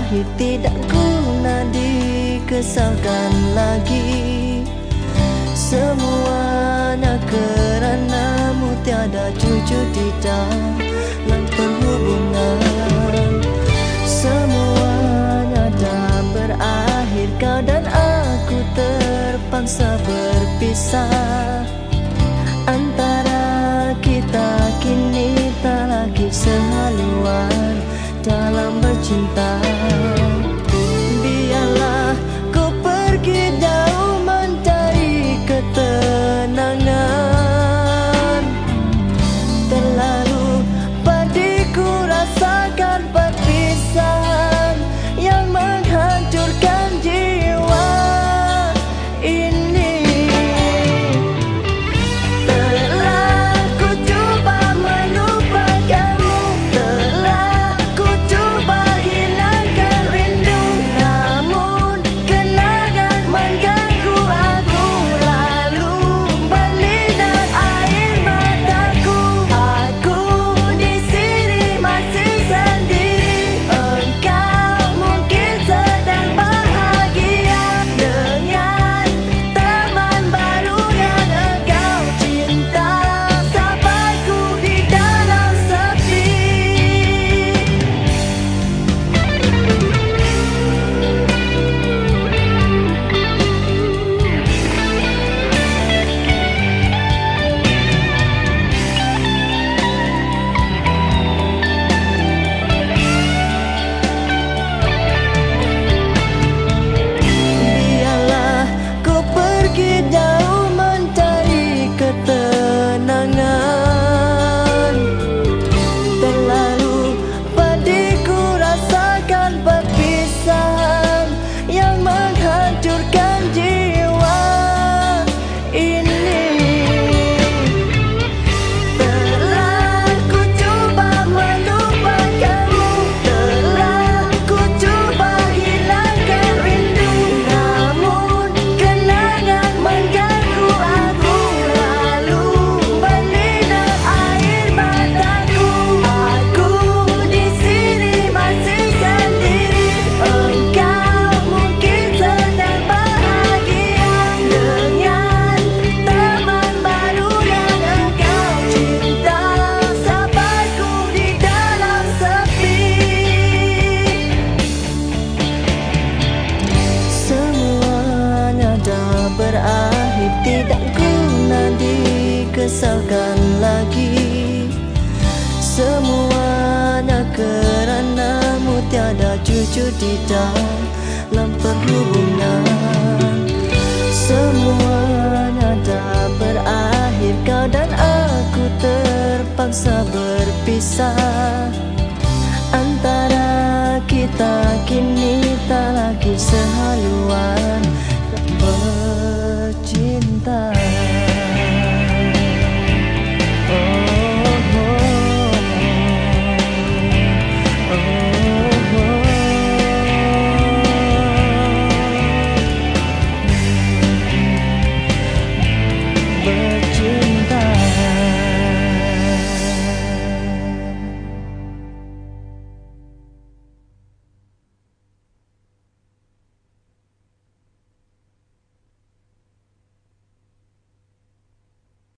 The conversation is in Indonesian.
berakhir, tidak guna dikesalkan lagi. Semuanya keranamu, tiada jujur di dalam perhubungan. Semuanya dah berakhir, kau dan aku terpaksa berpisah. Antara kita kini tak lagi sehaluan dalam bercinta. Biarlah ku pergi jauh mencari ketenangan. Terlalu pedih ku rasakan perpisahan yang menghancurkan jiwa ini. Telah ku coba melupakanmu, telah ku coba hilangkan rindu, namun kenangan mengganggu aku. Lalu berlinang air mataku, aku di sini masih sendiri. Engkau mungkin sedang bahagia dengan teman baru yang engkau cinta. Sabarku di dalam sepi. Biarlah ku pergi jauh mencari ketenangan. Terlalu pedih ku rasakan perpisahan yang menghancurkan jiwa ini. Telah ku coba melupakanmu, telah ku coba hilangkan rindu, namun kenangan mengganggu aku. Lalu berlinang air mataku, aku di sini masih sendiri. Engkau mungkin sedang bahagia dengan teman baru yang engkau cinta. Sabarku di dalam sepi. Semuanya dah berakhir, tidak guna dikesalkan lagi. Semuanya keranamu, tiada jujur di dalam perhubungan. Semuanya dah berakhir, kau dan aku terpaksa berpisah. Antara kita kini tak lagi sehaluan bercinta. Oh, oh, oh, oh. Bercinta.